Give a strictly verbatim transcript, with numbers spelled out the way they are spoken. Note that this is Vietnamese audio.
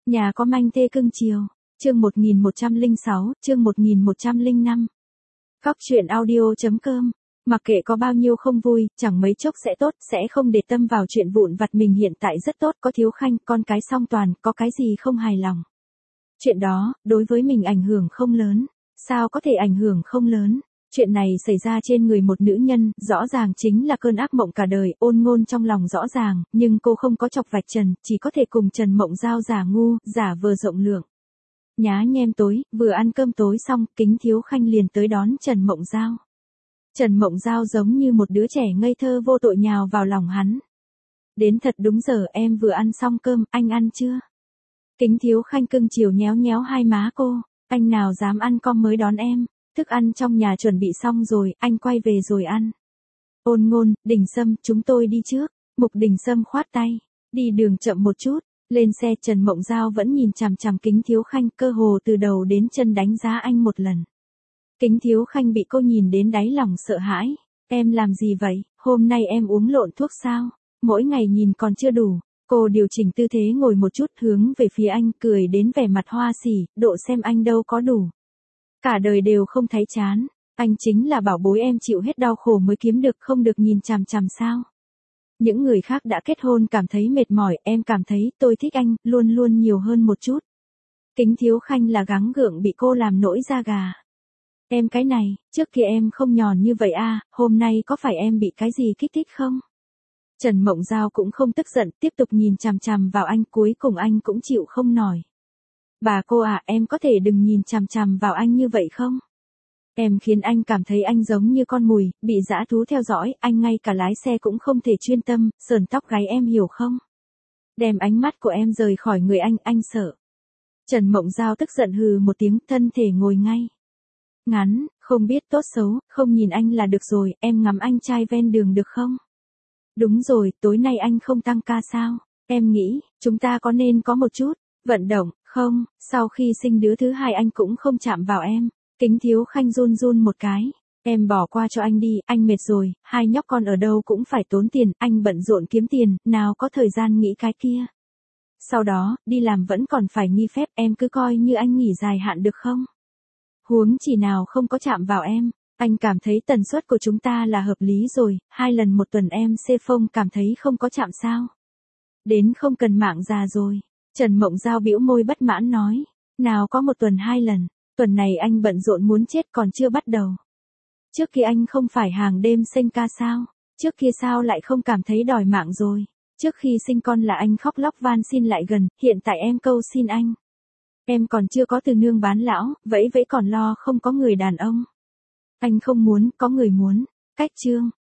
Nhà có manh thê cưng chiều. Chương một nghìn một trăm lẻ sáu, chương một nghìn một trăm lẻ năm. Góc truyện audio chấm com. Mặc kệ có bao nhiêu không vui, chẳng mấy chốc sẽ tốt, sẽ không để tâm vào chuyện vụn vặt, mình hiện tại rất tốt, có Thiếu Khanh, con cái song toàn, có cái gì không hài lòng. Chuyện đó, đối với mình ảnh hưởng không lớn. Sao có thể ảnh hưởng không lớn? Chuyện này xảy ra trên người một nữ nhân, rõ ràng chính là cơn ác mộng cả đời, Ôn Ngôn trong lòng rõ ràng, nhưng cô không có chọc vạch trần, chỉ có thể cùng Trần Mộng Giao giả ngu, giả vờ rộng lượng. Nhá nhem tối, vừa ăn cơm tối xong, Kính Thiếu Khanh liền tới đón Trần Mộng Giao. Trần Mộng Giao giống như một đứa trẻ ngây thơ vô tội nhào vào lòng hắn. Đến thật đúng giờ, em vừa ăn xong cơm, anh ăn chưa? Kính Thiếu Khanh cưng chiều nhéo nhéo hai má cô, anh nào dám ăn com mới đón em, thức ăn trong nhà chuẩn bị xong rồi, anh quay về rồi ăn. Ôn Ngôn, Đình Sâm, chúng tôi đi trước. Mục Đình Sâm khoát tay, đi đường chậm một chút. Lên xe, Trần Mộng Giao vẫn nhìn chằm chằm Kính Thiếu Khanh, cơ hồ từ đầu đến chân đánh giá anh một lần. Kính Thiếu Khanh bị cô nhìn đến đáy lòng sợ hãi. Em làm gì vậy, hôm nay em uống lộn thuốc sao? Mỗi ngày nhìn còn chưa đủ. Cô điều chỉnh tư thế ngồi một chút, hướng về phía anh, cười đến vẻ mặt hoa sỉ, độ xem anh đâu có đủ. Cả đời đều không thấy chán, anh chính là bảo bối em chịu hết đau khổ mới kiếm được, không được nhìn chằm chằm sao? Những người khác đã kết hôn cảm thấy mệt mỏi, em cảm thấy tôi thích anh, luôn luôn nhiều hơn một chút. Kính Thiếu Khanh là gắng gượng bị cô làm nổi da gà. Em cái này, trước kia em không nhòn như vậy à, hôm nay có phải em bị cái gì kích thích không? Trần Mộng Giao cũng không tức giận, tiếp tục nhìn chằm chằm vào anh, cuối cùng anh cũng chịu không nổi. Bà cô à, em có thể đừng nhìn chằm chằm vào anh như vậy không? Em khiến anh cảm thấy anh giống như con mùi, bị dã thú theo dõi, anh ngay cả lái xe cũng không thể chuyên tâm, sờn tóc gáy em hiểu không? Đem ánh mắt của em rời khỏi người anh, anh sợ. Trần Mộng Giao tức giận hừ một tiếng, thân thể ngồi ngay. Ngắn, không biết tốt xấu, không nhìn anh là được rồi, em ngắm anh trai ven đường được không? Đúng rồi, tối nay anh không tăng ca sao? Em nghĩ, chúng ta có nên có một chút vận động, không? Sau khi sinh đứa thứ hai anh cũng không chạm vào em. Kính Thiếu Khanh run run một cái. Em bỏ qua cho anh đi, anh mệt rồi, hai nhóc con ở đâu cũng phải tốn tiền, anh bận rộn kiếm tiền, nào có thời gian nghĩ cái kia. Sau đó, đi làm vẫn còn phải nghỉ phép, em cứ coi như anh nghỉ dài hạn được không? Huống chỉ nào không có chạm vào em. Anh cảm thấy tần suất của chúng ta là hợp lý rồi, hai lần một tuần em xê phông cảm thấy không có chạm sao? Đến không cần mạng già rồi. Trần Mộng Giao bĩu môi bất mãn nói. Nào có một tuần hai lần, tuần này anh bận rộn muốn chết còn chưa bắt đầu. Trước kia anh không phải hàng đêm sinh ca sao? Trước kia sao lại không cảm thấy đòi mạng rồi? Trước khi sinh con là anh khóc lóc van xin lại gần, hiện tại em câu xin anh. Em còn chưa có từ nương bán lão, vẫy vẫy còn lo không có người đàn ông. Anh không muốn, có người muốn. Cách chương.